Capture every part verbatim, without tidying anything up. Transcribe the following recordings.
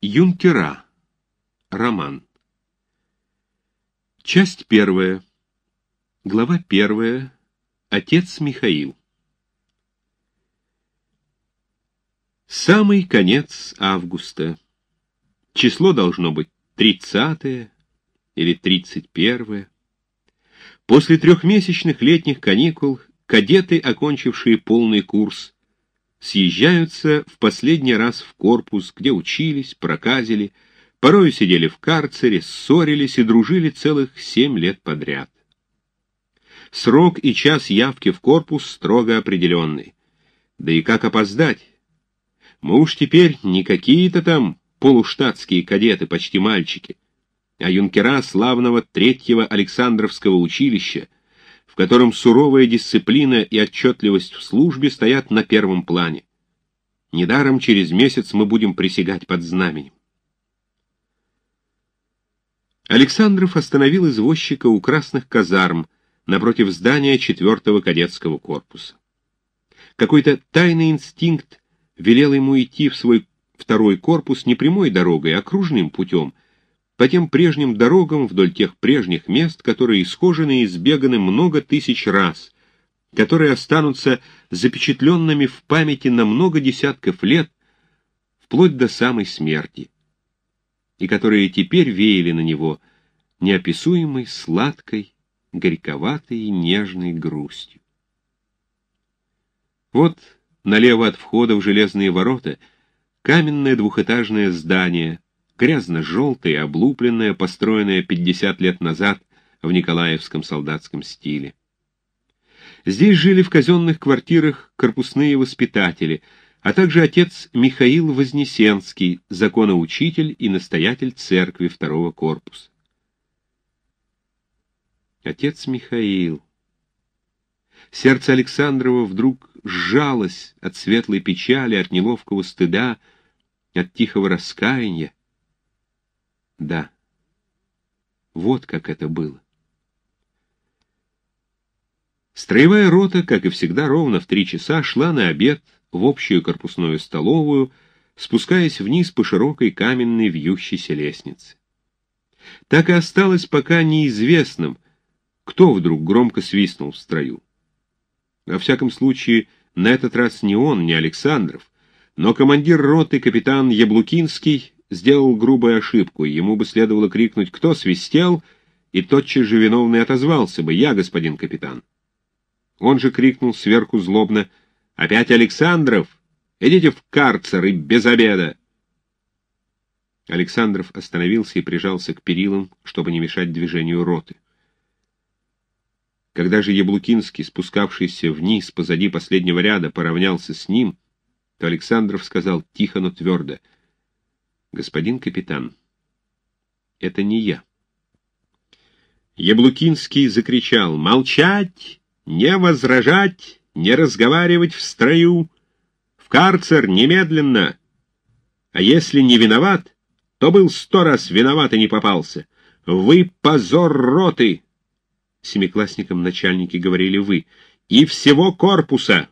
Юнкера. Роман. Часть первая. Глава первая. Отец Михаил. Самый конец августа. Число должно быть тридцатое или тридцать первое. После трехмесячных летних каникул кадеты, окончившие полный курс, съезжаются в последний раз в корпус, где учились, проказили, порою сидели в карцере, ссорились и дружили целых семь лет подряд. Срок и час явки в корпус строго определенный. Да и как опоздать? Мы уж теперь не какие-то там полуштатские кадеты, почти мальчики, а юнкера славного третьего Александровского училища, в котором суровая дисциплина и отчетливость в службе стоят на первом плане. Недаром через месяц мы будем присягать под знаменем. Александров остановил извозчика у красных казарм напротив здания четвертого кадетского корпуса. Какой-то тайный инстинкт велел ему идти в свой второй корпус не прямой дорогой, а кружным путем, по тем прежним дорогам вдоль тех прежних мест, которые исхожены и избеганы много тысяч раз, которые останутся запечатленными в памяти на много десятков лет, вплоть до самой смерти, и которые теперь веяли на него неописуемой, сладкой, горьковатой и нежной грустью. Вот налево от входа в железные ворота каменное двухэтажное здание, грязно-желтое, облупленное, построенное пятьдесят лет назад в николаевском солдатском стиле. Здесь жили в казенных квартирах корпусные воспитатели, а также отец Михаил Вознесенский, законоучитель и настоятель церкви второго корпуса. Отец Михаил. Сердце Александрова вдруг сжалось от светлой печали, от неловкого стыда, от тихого раскаяния. Да, вот как это было. Строевая рота, как и всегда, ровно в три часа шла на обед в общую корпусную столовую, спускаясь вниз по широкой каменной вьющейся лестнице. Так и осталось пока неизвестным, кто вдруг громко свистнул в строю. Во всяком случае, на этот раз не он, не Александров, но командир роты капитан Яблукинский сделал грубую ошибку, ему бы следовало крикнуть «Кто свистел?» и тотчас же виновный отозвался бы «Я, господин капитан». Он же крикнул сверху злобно «Опять Александров! Идите в карцер и без обеда!» Александров остановился и прижался к перилам, чтобы не мешать движению роты. Когда же Яблукинский, спускавшийся вниз позади последнего ряда, поравнялся с ним, то Александров сказал тихо, но твердо: «Господин капитан, это не я». Яблукинский закричал: «Молчать! Не возражать! Не разговаривать в строю! В карцер немедленно! А если не виноват, то был сто раз виноват и не попался! Вы позор роты!» Семиклассникам начальники говорили «вы» и всего корпуса.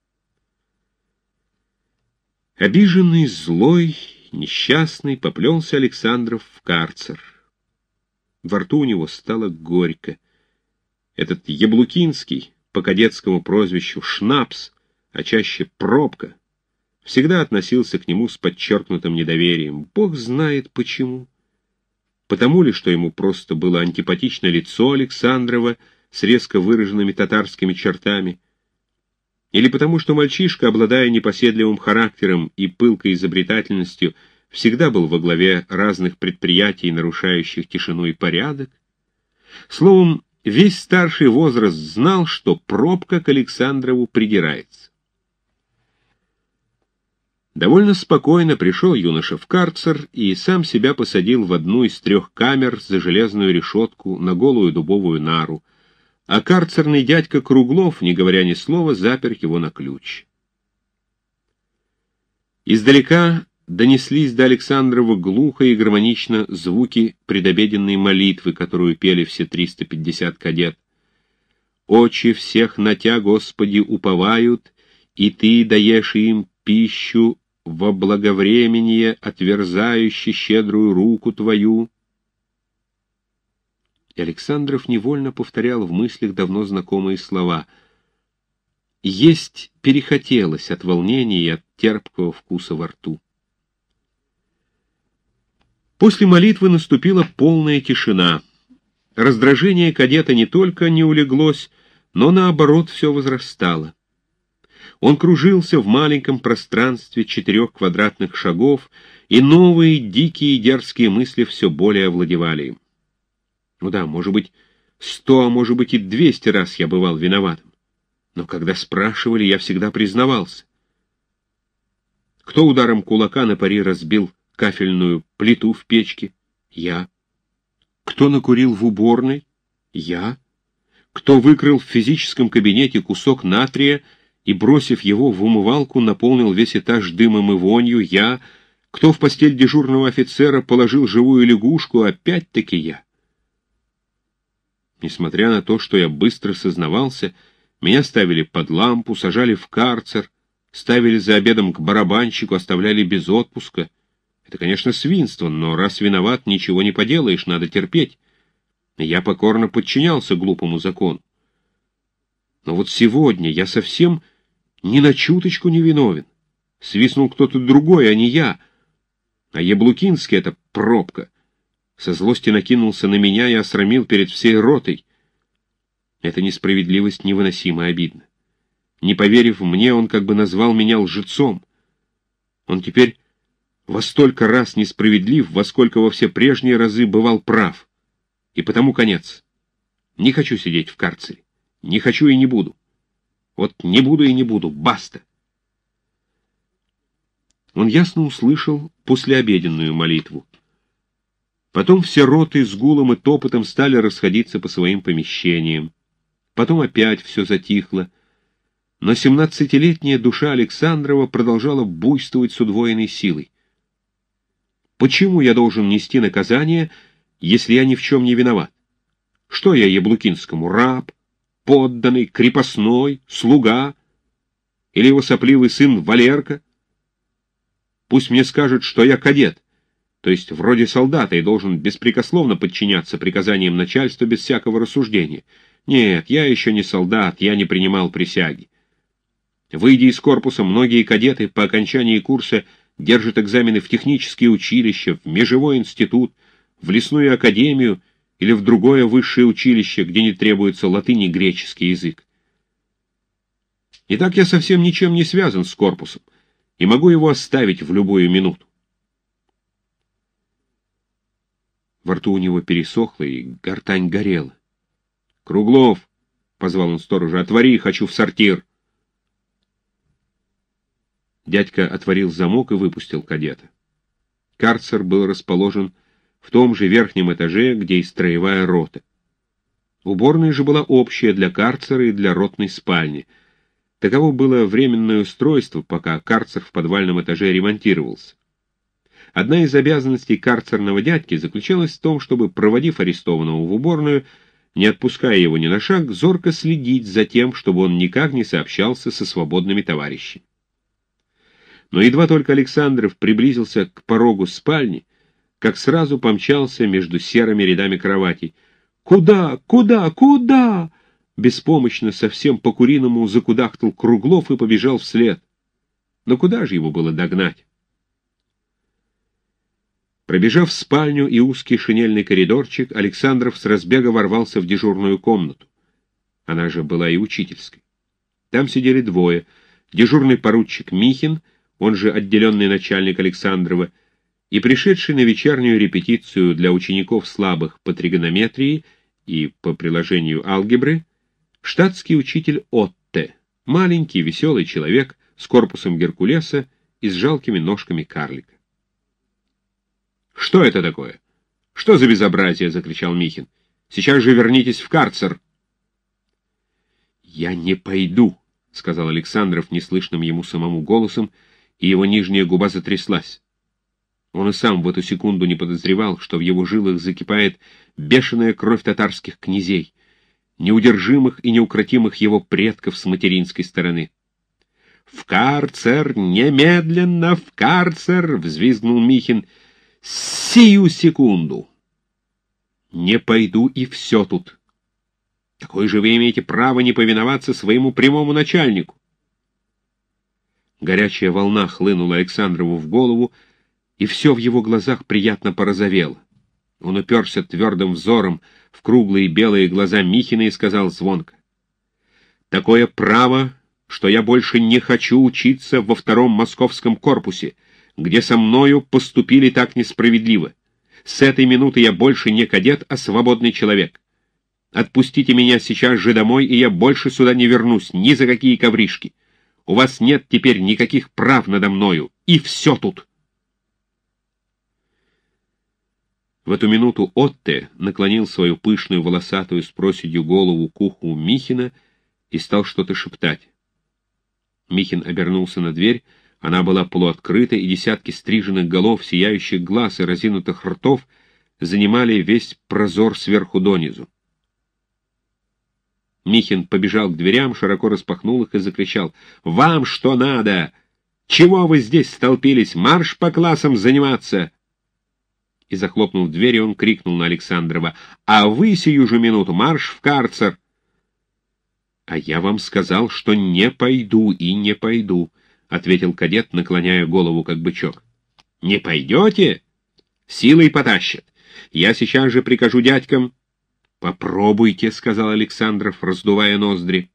Обиженный, злой, несчастный поплелся Александров в карцер. Во рту у него стало горько. Этот Яблукинский, по кадетскому прозвищу Шнапс, а чаще Пробка, всегда относился к нему с подчеркнутым недоверием. Бог знает почему. Потому ли, что ему просто было антипатично лицо Александрова с резко выраженными татарскими чертами, или потому что мальчишка, обладая непоседливым характером и пылкой изобретательностью, всегда был во главе разных предприятий, нарушающих тишину и порядок. Словом, весь старший возраст знал, что Пробка к Александрову придирается. Довольно спокойно пришел юноша в карцер и сам себя посадил в одну из трех камер за железную решетку на голую дубовую нару, а карцерный дядька Круглов, не говоря ни слова, запер его на ключ. Издалека донеслись до Александрова глухо и гармонично звуки предобеденной молитвы, которую пели все триста пятьдесят кадет. «Очи всех на Тя, Господи, уповают, и Ты даешь им пищу во благовременье отверзающе щедрую руку твою». И Александров невольно повторял в мыслях давно знакомые слова. Есть перехотелось от волнения и от терпкого вкуса во рту. После молитвы наступила полная тишина. Раздражение кадета не только не улеглось, но наоборот все возрастало. Он кружился в маленьком пространстве четырех квадратных шагов, и новые дикие и дерзкие мысли все более овладевали им. Ну да, может быть, сто, а может быть и двести раз я бывал виноватым. Но когда спрашивали, я всегда признавался. Кто ударом кулака на пари разбил кафельную плиту в печке? Я. Кто накурил в уборной? Я. Кто выкрыл в физическом кабинете кусок натрия и, бросив его в умывалку, наполнил весь этаж дымом и вонью? Я. Кто в постель дежурного офицера положил живую лягушку? Опять-таки я. Несмотря на то, что я быстро сознавался, меня ставили под лампу, сажали в карцер, ставили за обедом к барабанщику, оставляли без отпуска. Это, конечно, свинство, но раз виноват, ничего не поделаешь, надо терпеть. Я покорно подчинялся глупому закону. Но вот сегодня я совсем ни на чуточку не виновен. Свистнул кто-то другой, а не я. А Яблукинский — это пробка. Со злости накинулся на меня и осрамил перед всей ротой. Эта несправедливость невыносимо обидна. Не поверив мне, он как бы назвал меня лжецом. Он теперь во столько раз несправедлив, во сколько во все прежние разы бывал прав. И потому конец. Не хочу сидеть в карцере. Не хочу и не буду. Вот не буду и не буду. Баста. Он ясно услышал послеобеденную молитву. Потом все роты с гулом и топотом стали расходиться по своим помещениям. Потом опять все затихло. Но семнадцатилетняя душа Александрова продолжала буйствовать с удвоенной силой. Почему я должен нести наказание, если я ни в чем не виноват? Что я Яблукинскому, раб, подданный, крепостной, слуга? Или его сопливый сын Валерка? Пусть мне скажут, что я кадет, то есть вроде солдата, и должен беспрекословно подчиняться приказаниям начальства без всякого рассуждения. Нет, я еще не солдат, я не принимал присяги. Выйдя из корпуса, многие кадеты по окончании курса держат экзамены в технические училища, в межевой институт, в лесную академию или в другое высшее училище, где не требуется латынь и греческий язык. Итак, я совсем ничем не связан с корпусом и могу его оставить в любую минуту. Во рту у него пересохло, и гортань горела. «Круглов!» — позвал он сторожа. «Отвори, хочу в сортир!» Дядька отворил замок и выпустил кадета. Карцер был расположен в том же верхнем этаже, где и строевая рота. Уборная же была общая для карцера и для ротной спальни. Таково было временное устройство, пока карцер в подвальном этаже ремонтировался. Одна из обязанностей карцерного дядьки заключалась в том, чтобы, проводив арестованного в уборную, не отпуская его ни на шаг, зорко следить за тем, чтобы он никак не сообщался со свободными товарищами. Но едва только Александров приблизился к порогу спальни, как сразу помчался между серыми рядами кроватей. «Куда? Куда? Куда?» Беспомощно, совсем по-куриному закудахтал Круглов и побежал вслед. Но куда же его было догнать? Пробежав спальню и узкий шинельный коридорчик, Александров с разбега ворвался в дежурную комнату. Она же была и учительской. Там сидели двое. Дежурный поручик Михин, он же отделенный начальник Александрова, и пришедший на вечернюю репетицию для учеников слабых по тригонометрии и по приложению алгебры, штатский учитель Отте, маленький веселый человек с корпусом Геркулеса и с жалкими ножками карлика. «Что это такое? Что за безобразие?» — закричал Михин. «Сейчас же вернитесь в карцер!» «Я не пойду!» — сказал Александров неслышным ему самому голосом, и его нижняя губа затряслась. Он и сам в эту секунду не подозревал, что в его жилах закипает бешеная кровь татарских князей, неудержимых и неукротимых его предков с материнской стороны. «В карцер! Немедленно в карцер!» — взвизгнул Михин. «Сию секунду!» «Не пойду, и все тут. Какое же вы имеете право не повиноваться своему прямому начальнику?» Горячая волна хлынула Александрову в голову, и все в его глазах приятно порозовело. Он уперся твердым взором в круглые белые глаза Михина и сказал звонко: «Такое право, что я больше не хочу учиться во втором московском корпусе, где со мною поступили так несправедливо. С этой минуты я больше не кадет, а свободный человек. Отпустите меня сейчас же домой, и я больше сюда не вернусь ни за какие ковришки. У вас нет теперь никаких прав надо мною, и все тут». В эту минуту Отте наклонил свою пышную волосатую с проседью голову к уху Михина и стал что-то шептать. Михин обернулся на дверь, она была полуоткрыта, и десятки стриженных голов, сияющих глаз и разинутых ртов занимали весь прозор сверху донизу. Михин побежал к дверям, широко распахнул их и закричал: «Вам что надо? Чего вы здесь столпились? Марш по классам заниматься!» И, захлопнув дверь, он крикнул на Александрова: «А вы сию же минуту марш в карцер!» «А я вам сказал, что не пойду и не пойду», — ответил кадет, наклоняя голову, как бычок. «Не пойдете? Силой потащат. Я сейчас же прикажу дядькам». «Попробуйте», — сказал Александров, раздувая ноздри.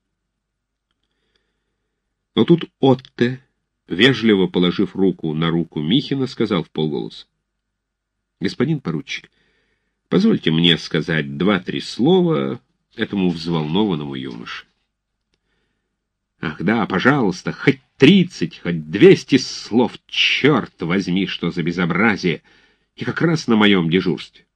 Но тут Отте, вежливо положив руку на руку Михина, сказал вполголоса: «Господин поручик, позвольте мне сказать два-три слова этому взволнованному юноше». «Ах да, пожалуйста, хоть тридцать, хоть двести слов, черт возьми, что за безобразие! И как раз на моем дежурстве».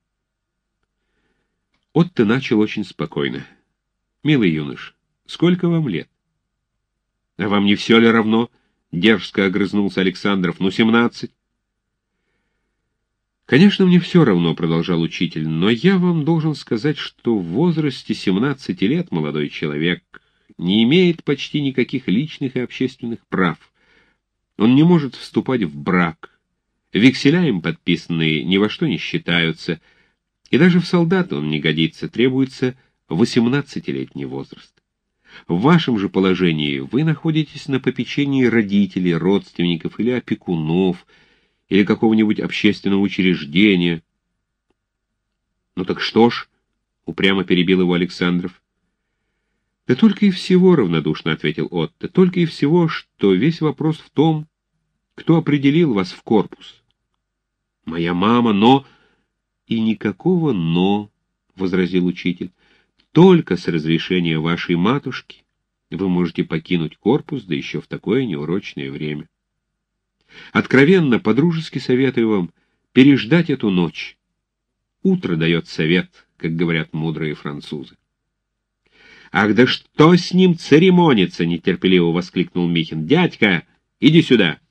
Отто начал очень спокойно: «Милый юнош, сколько вам лет?» «А вам не все ли равно?» — дерзко огрызнулся Александров. «Ну, семнадцать». «Конечно, мне все равно», — продолжал учитель, «но я вам должен сказать, что в возрасте семнадцати лет молодой человек не имеет почти никаких личных и общественных прав. Он не может вступать в брак, векселя им подписанные ни во что не считаются, и даже в солдаты он не годится, требуется восемнадцатилетний возраст. В вашем же положении вы находитесь на попечении родителей, родственников или опекунов, или какого-нибудь общественного учреждения». «Ну так что ж?» — упрямо перебил его Александров. «Да только и всего», — равнодушно ответил Отто, — «только и всего, что весь вопрос в том, кто определил вас в корпус». «Моя мама, но...» «И никакого «но», — возразил учитель. «Только с разрешения вашей матушки вы можете покинуть корпус, да еще в такое неурочное время. Откровенно, по-дружески советую вам переждать эту ночь. Утро дает совет, как говорят мудрые французы». «Ах, да что с ним церемониться!» — нетерпеливо воскликнул Михин. «Дядька, иди сюда!»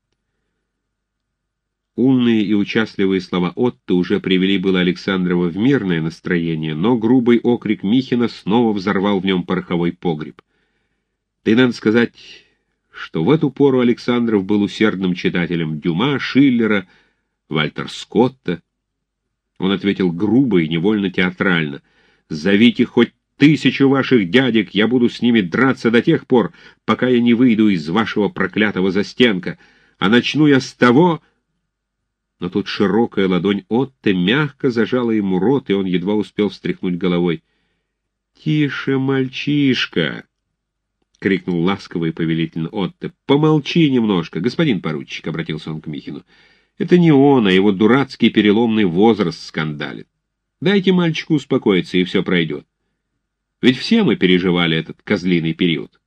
Умные и участливые слова Отто уже привели было Александрова в мирное настроение, но грубый окрик Михина снова взорвал в нем пороховой погреб. Да и надо сказать, что в эту пору Александров был усердным читателем Дюма, Шиллера, Вальтер Скотта. Он ответил грубо и невольно театрально: «Зовите хоть тысячу ваших дядек, я буду с ними драться до тех пор, пока я не выйду из вашего проклятого застенка, а начну я с того...» Но тут широкая ладонь Отто мягко зажала ему рот, и он едва успел встряхнуть головой. «Тише, мальчишка!» — крикнул ласково и повелительно Отто. «Помолчи немножко, господин поручик», — обратился он к Михину. «Это не он, а его дурацкий переломный возраст скандалит. Дайте мальчику успокоиться, и все пройдет. Ведь все мы переживали этот козлиный период».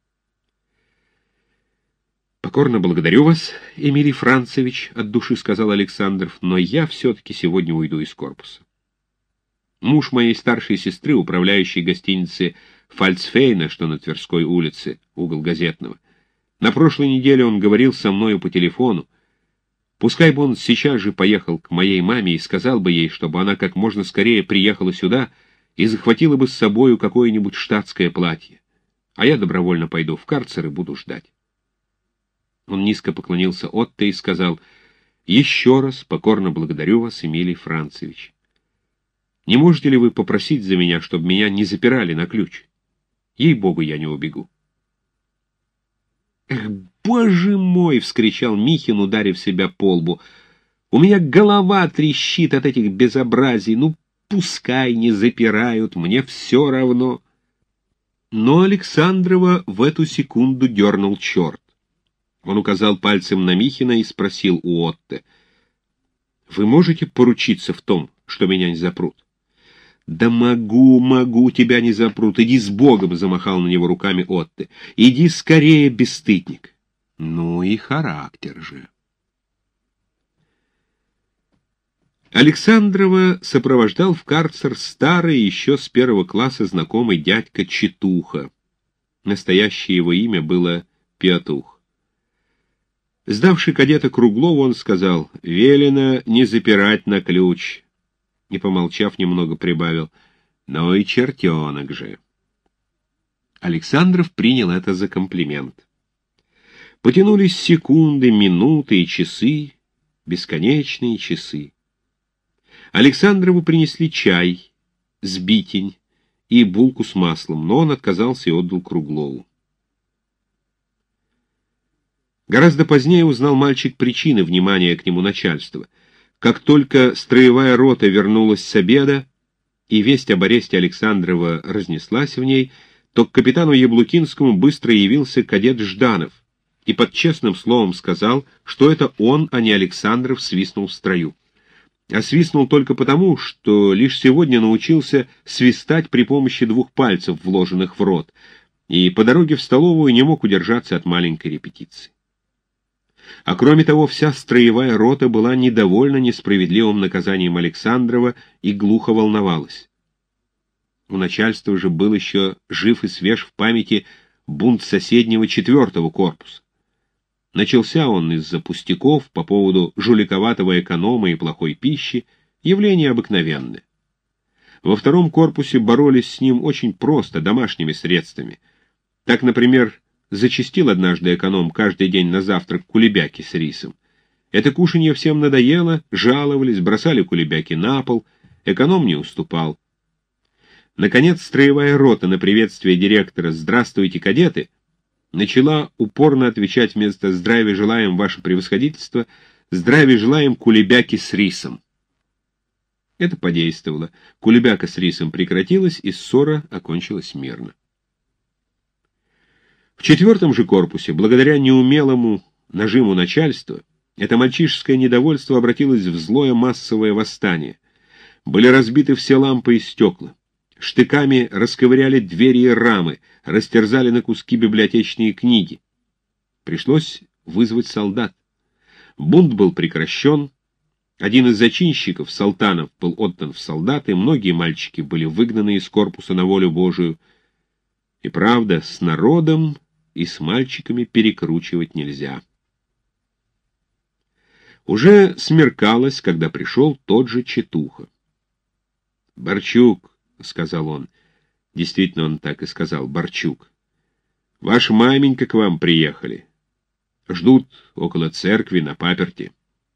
«Покорно благодарю вас, Эмилий Францевич», — от души сказал Александров, «но я все-таки сегодня уйду из корпуса. Муж моей старшей сестры, управляющей гостиницей Фальцфейна, что на Тверской улице, угол Газетного, на прошлой неделе он говорил со мною по телефону. Пускай бы он сейчас же поехал к моей маме и сказал бы ей, чтобы она как можно скорее приехала сюда и захватила бы с собою какое-нибудь штатское платье, а я добровольно пойду в карцер и буду ждать. Он низко поклонился Отто и сказал: «Еще раз покорно благодарю вас, Эмилий Францевич. Не можете ли вы попросить за меня, чтобы меня не запирали на ключ? Ей-богу, я не убегу». «Эх, боже мой!» — вскричал Михин, ударив себя по лбу. «У меня голова трещит от этих безобразий. Ну, пускай не запирают, мне все равно». Но Александрова в эту секунду дернул черт. Он указал пальцем на Михина и спросил у Отто: «Вы можете поручиться в том, что меня не запрут?» «Да могу, могу, тебя не запрут. Иди с Богом!» — замахал на него руками Отто. «Иди скорее, бесстыдник!» Ну и характер же. Александрова сопровождал в карцер старый, еще с первого класса знакомый дядька Четуха. Настоящее его имя было Петух. Сдавший кадета Круглову, он сказал: «Велено не запирать на ключ». И, помолчав, немного прибавил: «Ну и чертенок же». Александров принял это за комплимент. Потянулись секунды, минуты и часы, бесконечные часы. Александрову принесли чай, сбитень и булку с маслом, но он отказался и отдал Круглову. Гораздо позднее узнал мальчик причины внимания к нему начальства. Как только строевая рота вернулась с обеда, и весть об аресте Александрова разнеслась в ней, то к капитану Яблукинскому быстро явился кадет Жданов и под честным словом сказал, что это он, а не Александров, свистнул в строю. А свистнул только потому, что лишь сегодня научился свистать при помощи двух пальцев, вложенных в рот, и по дороге в столовую не мог удержаться от маленькой репетиции. А кроме того, вся строевая рота была недовольна несправедливым наказанием Александрова и глухо волновалась. У начальства же был еще жив и свеж в памяти бунт соседнего четвертого корпуса. Начался он из-за пустяков по поводу жуликоватого эконома и плохой пищи, явление обыкновенное. Во втором корпусе боролись с ним очень просто, домашними средствами. Так, например, зачастил однажды эконом каждый день на завтрак кулебяки с рисом. Это кушанье всем надоело, жаловались, бросали кулебяки на пол, эконом не уступал. Наконец, строевая рота на приветствие директора «Здравствуйте, кадеты!» начала упорно отвечать вместо «Здравия желаем, ваше превосходительство», «Здравия желаем, кулебяки с рисом». Это подействовало. Кулебяка с рисом прекратилась, и ссора окончилась мирно. В четвертом же корпусе, благодаря неумелому нажиму начальства, это мальчишеское недовольство обратилось в злое массовое восстание. Были разбиты все лампы и стекла. Штыками расковыряли двери и рамы, растерзали на куски библиотечные книги. Пришлось вызвать солдат. Бунт был прекращен. Один из зачинщиков, Салтанов, был отдан в солдаты, многие мальчики были выгнаны из корпуса на волю Божию. И правда, с народом и с мальчиками перекручивать нельзя. Уже смеркалось, когда пришел тот же Четуха. «Борчук», — сказал он, действительно он так и сказал, Борчук, — «ваша маменька к вам приехали. Ждут около церкви на паперти».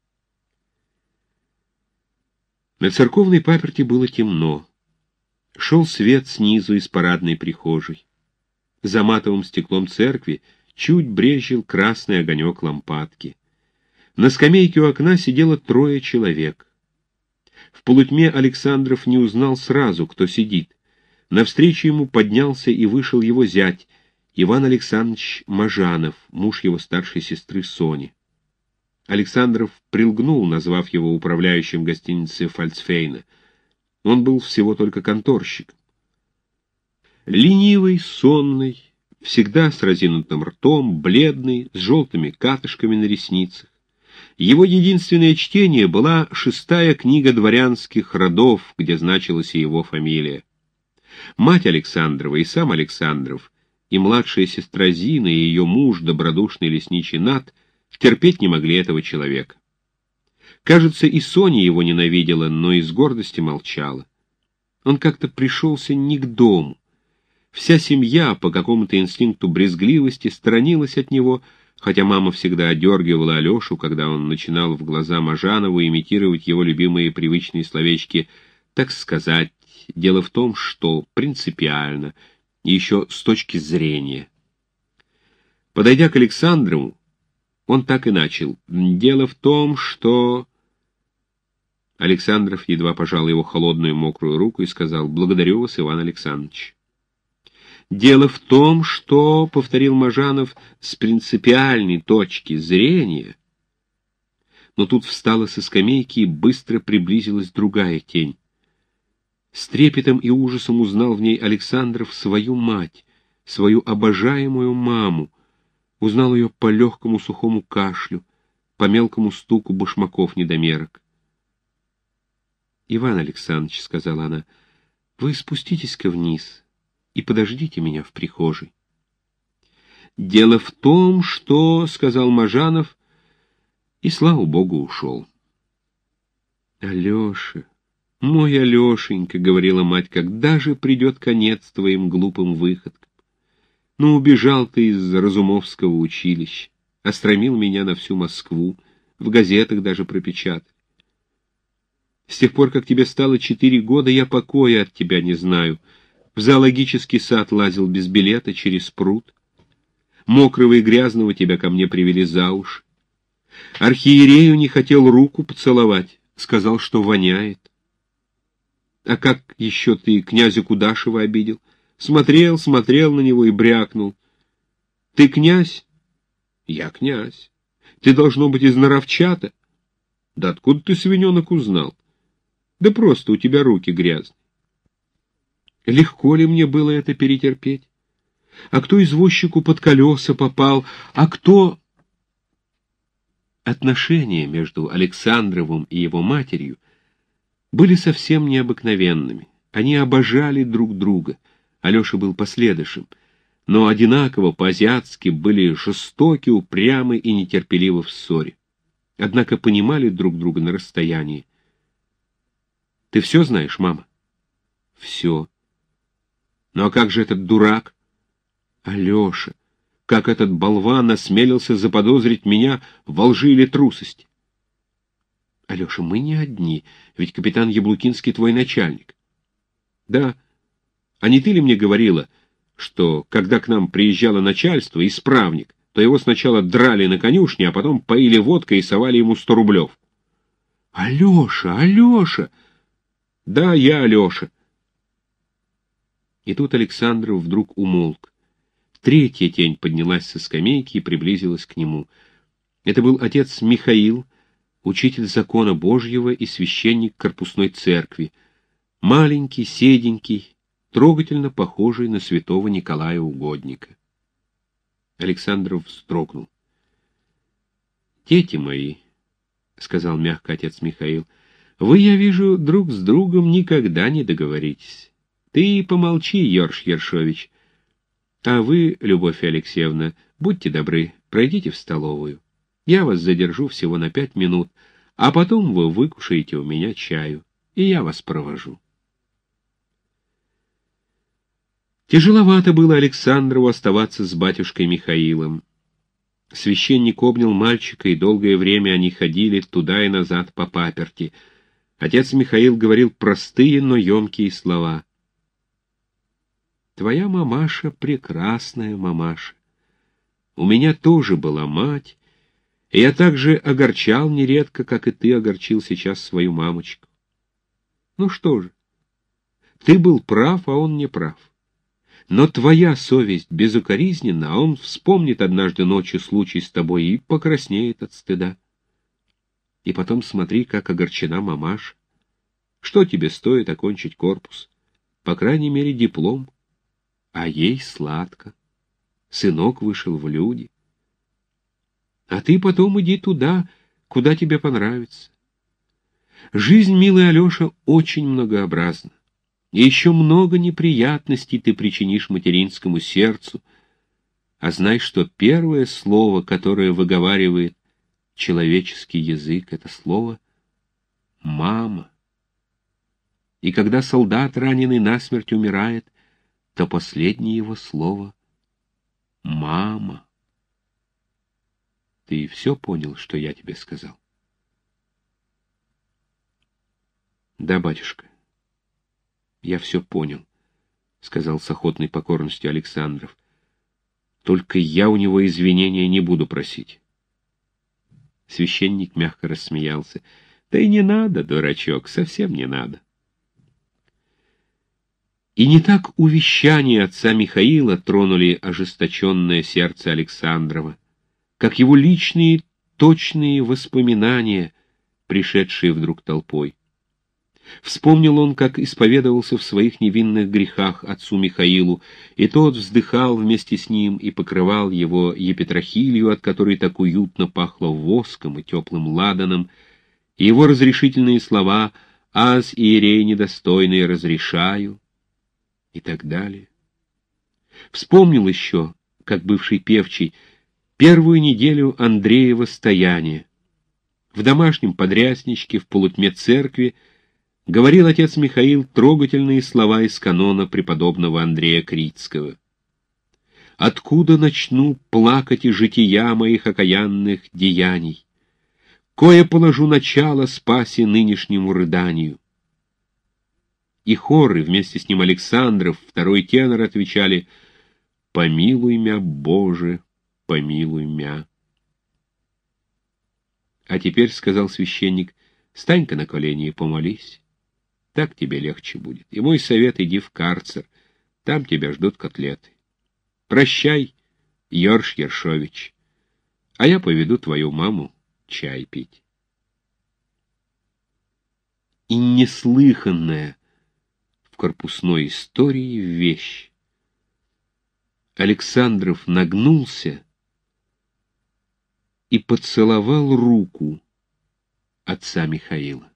На церковной паперти было темно. Шел свет снизу из парадной прихожей. За матовым стеклом церкви чуть брезжил красный огонек лампадки. На скамейке у окна сидело трое человек. В полутьме Александров не узнал сразу, кто сидит. Навстречу ему поднялся и вышел его зять, Иван Александрович Можанов, муж его старшей сестры Сони. Александров прилгнул, назвав его управляющим гостиницы Фальцфейна. Он был всего только конторщик. Ленивый, сонный, всегда с разинутым ртом, бледный, с желтыми катышками на ресницах. Его единственное чтение была шестая книга дворянских родов, где значилась и его фамилия. Мать Александрова и сам Александров, и младшая сестра Зина, и ее муж, добродушный лесничий Нат, терпеть не могли этого человека. Кажется, и Соня его ненавидела, но из гордости молчала. Он как-то пришелся не к дому. Вся семья по какому-то инстинкту брезгливости сторонилась от него, хотя мама всегда одергивала Алешу, когда он начинал в глаза Можанову имитировать его любимые привычные словечки «так сказать», «дело в том, что», «принципиально» и еще «с точки зрения». Подойдя к Александрову, он так и начал: «Дело в том, что...» Александров едва пожал его холодную мокрую руку и сказал: «Благодарю вас, Иван Александрович». «Дело в том, что...» — повторил Можанов с принципиальной точки зрения. Но тут встала со скамейки и быстро приблизилась другая тень. С трепетом и ужасом узнал в ней Александров свою мать, свою обожаемую маму, узнал ее по легкому сухому кашлю, по мелкому стуку башмаков-недомерок. «Иван Александрович, — сказала она, — вы спуститесь-ка вниз и подождите меня в прихожей». «Дело в том, что... — сказал Можанов, и, слава богу, ушел». «Алеша, мой Алешенька, — говорила мать, — когда же придет конец твоим глупым выходкам? Ну, убежал ты из Разумовского училища, остромил меня на всю Москву, в газетах даже пропечатали. С тех пор, как тебе стало четыре года, я покоя от тебя не знаю. В зоологический сад лазил без билета через пруд. Мокрого и грязного тебя ко мне привели за уши. Архиерею не хотел руку поцеловать, сказал, что воняет. А как еще ты князя Кудашева обидел? Смотрел, смотрел на него и брякнул: ты князь? Я князь. Ты, должно быть, из Наровчата? Да откуда ты, свиненок, узнал? Да просто у тебя руки грязные. Легко ли мне было это перетерпеть? А кто извозчику под колеса попал? А кто... Отношения между Александровым и его матерью были совсем необыкновенными. Они обожали друг друга. Алеша был последующим, но одинаково по-азиатски были жестоки, упрямы и нетерпеливы в ссоре. Однако понимали друг друга на расстоянии. «Ты все знаешь, мама?» «Все». «Ну а как же этот дурак?» «Алеша, как этот болван осмелился заподозрить меня во лжи или трусости?» «Алеша, мы не одни, ведь капитан Яблукинский твой начальник». «Да. А не ты ли мне говорила, что, когда к нам приезжало начальство, исправник, то его сначала драли на конюшне, а потом поили водкой и совали ему сто рублев?» «Алеша, Алеша!» «Да, я Алеша». И тут Александров вдруг умолк. Третья тень поднялась со скамейки и приблизилась к нему. Это был отец Михаил, учитель закона Божьего и священник корпусной церкви, маленький, седенький, трогательно похожий на святого Николая Угодника. Александров вздрогнул. «Дети мои, — сказал мягко отец Михаил, — вы, я вижу, друг с другом никогда не договоритесь. Ты помолчи, Ерш Ершович, а вы, Любовь Алексеевна, будьте добры, пройдите в столовую. Я вас задержу всего на пять минут, а потом вы выкушаете у меня чаю, и я вас провожу». Тяжеловато было Александрову оставаться с батюшкой Михаилом. Священник обнял мальчика, и долгое время они ходили туда и назад по паперти. Отец Михаил говорил простые, но емкие слова. «Твоя мамаша — прекрасная мамаша. У меня тоже была мать, и я так же огорчал нередко, как и ты огорчил сейчас свою мамочку. Ну что же, ты был прав, а он не прав. Но твоя совесть безукоризненна, а он вспомнит однажды ночью случай с тобой и покраснеет от стыда. И потом смотри, как огорчена мамаша. Что тебе стоит окончить корпус? По крайней мере, диплом. А ей сладко. Сынок вышел в люди. А ты потом иди туда, куда тебе понравится. Жизнь, милый Алеша, очень многообразна. И еще много неприятностей ты причинишь материнскому сердцу. А знай, что первое слово, которое выговаривает человеческий язык, — это слово «мама». И когда солдат, раненый насмерть, умирает, то последнее его слово — «мама». Ты все понял, что я тебе сказал? Да, батюшка, я все понял, — сказал с охотной покорностью Александров. Только я у него извинения не буду просить. Священник мягко рассмеялся. Да и не надо, дурачок, совсем не надо. И не так увещания отца Михаила тронули ожесточенное сердце Александрова, как его личные точные воспоминания, пришедшие вдруг толпой. Вспомнил он, как исповедовался в своих невинных грехах отцу Михаилу, и тот вздыхал вместе с ним и покрывал его епитрахилью, от которой так уютно пахло воском и теплым ладаном, и его разрешительные слова «Аз иерей недостойный разрешаю» и так далее. Вспомнил еще, как бывший певчий, первую неделю Андреева стояния. В домашнем подрясничке в полутьме церкви говорил отец Михаил трогательные слова из канона преподобного Андрея Критского. «Откуда начну плакать и жития моих окаянных деяний? Кое положу начало спасе нынешнему рыданию?» И хоры, вместе с ним Александров, второй тенор, отвечали «Помилуй мя, Боже, помилуй мя». «А теперь, — сказал священник, — стань-ка на колени и помолись. Так тебе легче будет. И мой совет — иди в карцер, там тебя ждут котлеты. Прощай, Йорш Ершович, а я поведу твою маму чай пить». И неслыханная в корпусной истории вещь. Александров нагнулся и поцеловал руку отца Михаила.